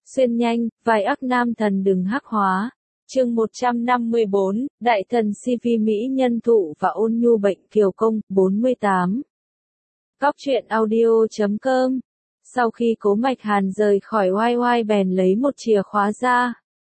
Xuyên nhanh, vai ác nam thần đừng hắc hóa. Chương 154, Đại thần CV Mỹ nhân thụ và ôn nhu bệnh kiều công, 48. Góc truyện audio.com. Sau khi Cố Mạch Hàn rời khỏi oai bèn lấy một chìa khóa ra.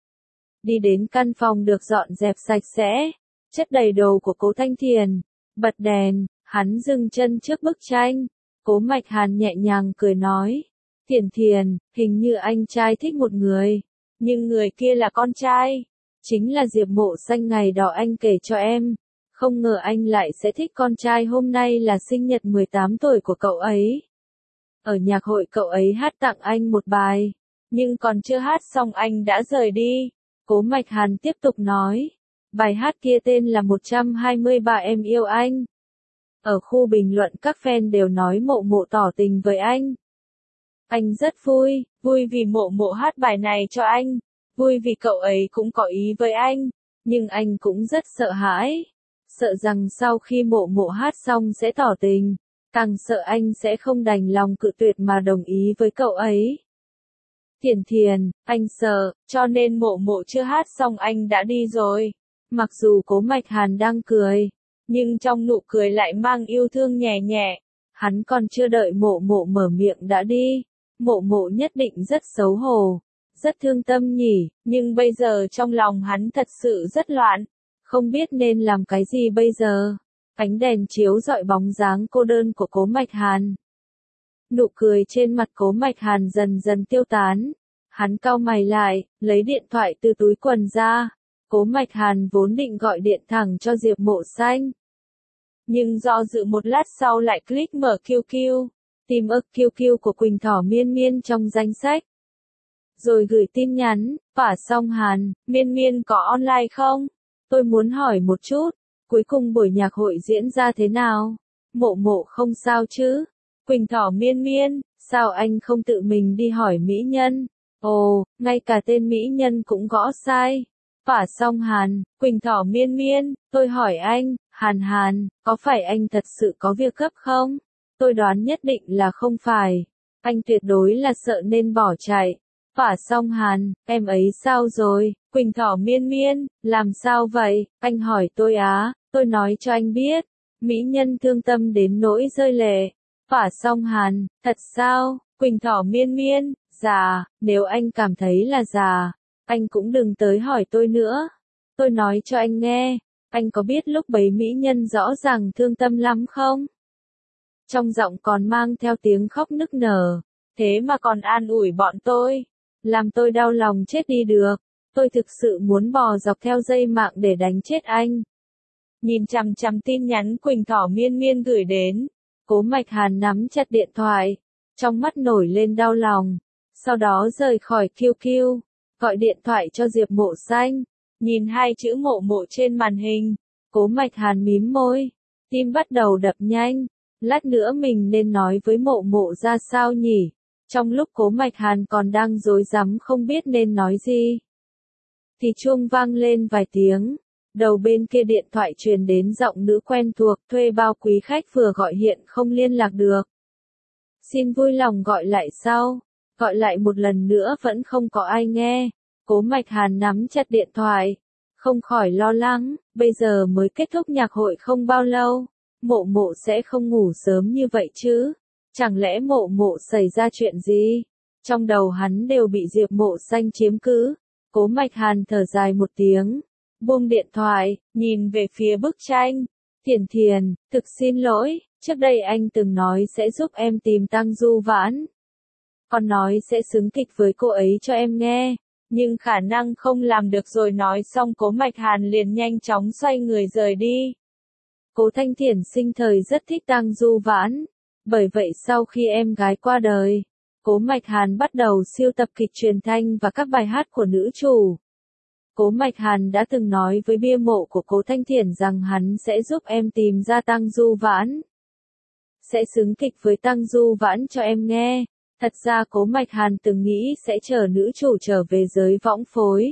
Đi đến căn phòng được dọn dẹp sạch sẽ, chất đầy đồ của Cố Thanh Thiền, bật đèn, hắn dừng chân trước bức tranh. Cố Mạch Hàn nhẹ nhàng cười nói. Thiền, hình như anh trai thích một người, nhưng người kia là con trai. Chính là Diệp Mộ Xanh ngày đó anh kể cho em. Không ngờ anh lại sẽ thích con trai, hôm nay là sinh nhật 18 tuổi của cậu ấy. Ở nhạc hội cậu ấy hát tặng anh một bài, nhưng còn chưa hát xong anh đã rời đi. Cố Mạch Hàn tiếp tục nói. Bài hát kia tên là 123 em yêu anh. Ở khu bình luận các fan đều nói Mộ tỏ tình với anh. Anh rất vui vì Mộ hát bài này cho anh, vui vì cậu ấy cũng có ý với anh, nhưng anh cũng rất sợ hãi. Sợ rằng sau khi Mộ hát xong sẽ tỏ tình, càng sợ anh sẽ không đành lòng cự tuyệt mà đồng ý với cậu ấy. Thiền, anh sợ, cho nên Mộ chưa hát xong anh đã đi rồi. Mặc dù Cố Mạch Hàn đang cười, nhưng trong nụ cười lại mang yêu thương nhẹ nhẹ. Hắn còn chưa đợi Mộ mở miệng đã đi. Mộ nhất định rất xấu hổ, rất thương tâm nhỉ, nhưng bây giờ trong lòng hắn thật sự rất loạn, không biết nên làm cái gì bây giờ. Ánh đèn chiếu rọi bóng dáng cô đơn của Cố Mạch Hàn. Nụ cười trên mặt Cố Mạch Hàn dần dần tiêu tán. Hắn cau mày lại, lấy điện thoại từ túi quần ra. Cố Mạch Hàn vốn định gọi điện thẳng cho Diệp Mộ Xanh, nhưng do dự một lát sau lại click mở QQ. Tìm QQ của Quỳnh Thỏ Miên trong danh sách. Rồi gửi tin nhắn, Phả Song Hàn, Miên có online không? Tôi muốn hỏi một chút, cuối cùng buổi nhạc hội diễn ra thế nào? Mộ không sao chứ? Quỳnh Thỏ Miên, sao anh không tự mình đi hỏi mỹ nhân? Ồ, ngay cả tên mỹ nhân cũng gõ sai. Phả Song Hàn, Quỳnh Thỏ Miên, tôi hỏi anh, Hàn, có phải anh thật sự có việc gấp không? Tôi đoán nhất định là không phải. Anh tuyệt đối là sợ nên bỏ chạy. Phả Song Hàn, em ấy sao rồi? Quỳnh Thỏ Miên, làm sao vậy? Anh hỏi tôi á, tôi nói cho anh biết. Mỹ nhân thương tâm đến nỗi rơi lệ. Phả Song Hàn, thật sao? Quỳnh Thỏ Miên, dạ, nếu anh cảm thấy là dạ, anh cũng đừng tới hỏi tôi nữa. Tôi nói cho anh nghe, anh có biết lúc bấy mỹ nhân rõ ràng thương tâm lắm không? Trong giọng còn mang theo tiếng khóc nức nở, thế mà còn an ủi bọn tôi, làm tôi đau lòng chết đi được. Tôi thực sự muốn bò dọc theo dây mạng để đánh chết anh. Nhìn chằm chằm tin nhắn Quỳnh Thỏ Miên gửi đến, Cố Mạch Hàn nắm chặt điện thoại, trong mắt nổi lên đau lòng, sau đó rời khỏi QQ, gọi điện thoại cho Diệp Mộ Xanh. Nhìn hai chữ Mộ trên màn hình, Cố Mạch Hàn mím môi, tim bắt đầu đập nhanh. Lát nữa mình nên nói với Mộ ra sao nhỉ? Trong lúc Cố Mạch Hàn còn đang rối rắm không biết nên nói gì, thì chuông vang lên vài tiếng. Đầu bên kia điện thoại truyền đến giọng nữ quen thuộc, thuê bao quý khách vừa gọi hiện không liên lạc được. Xin vui lòng gọi lại sau. Gọi lại một lần nữa vẫn không có ai nghe. Cố Mạch Hàn nắm chặt điện thoại, không khỏi lo lắng, bây giờ mới kết thúc nhạc hội không bao lâu. Mộ sẽ không ngủ sớm như vậy chứ? Chẳng lẽ Mộ xảy ra chuyện gì? Trong đầu hắn đều bị Diệp Mộ Xanh chiếm cứ. Cố Mạch Hàn thở dài một tiếng, buông điện thoại, nhìn về phía bức tranh. Thiền, thực xin lỗi, trước đây anh từng nói sẽ giúp em tìm Tăng Du Vãn. Còn nói sẽ xứng kịch với cô ấy cho em nghe, nhưng khả năng không làm được rồi. Nói xong Cố Mạch Hàn liền nhanh chóng xoay người rời đi. Cố Thanh Thiền sinh thời rất thích Tăng Du Vãn, bởi vậy sau khi em gái qua đời, Cố Mạch Hàn bắt đầu sưu tập kịch truyền thanh và các bài hát của nữ chủ. Cố Mạch Hàn đã từng nói với bia mộ của Cố Thanh Thiền rằng hắn sẽ giúp em tìm ra Tăng Du Vãn, sẽ xứng kịch với Tăng Du Vãn cho em nghe. Thật ra Cố Mạch Hàn từng nghĩ sẽ chờ nữ chủ trở về giới võng phối,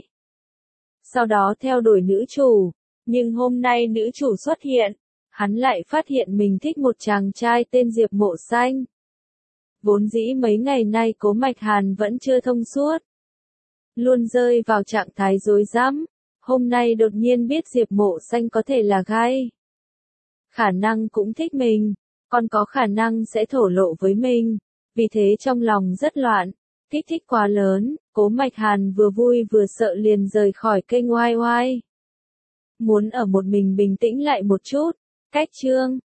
sau đó theo đuổi nữ chủ, nhưng hôm nay nữ chủ xuất hiện, hắn lại phát hiện mình thích một chàng trai tên Diệp Mộ Xanh. Vốn dĩ mấy ngày nay Cố Mạch Hàn vẫn chưa thông suốt, luôn rơi vào trạng thái rối rắm. Hôm nay đột nhiên biết Diệp Mộ Xanh có thể là gay. Khả năng cũng thích mình, còn có khả năng sẽ thổ lộ với mình. Vì thế trong lòng rất loạn, kích thích quá lớn, Cố Mạch Hàn vừa vui vừa sợ liền rời khỏi kênh oai oai. Muốn ở một mình bình tĩnh lại một chút, cách chương.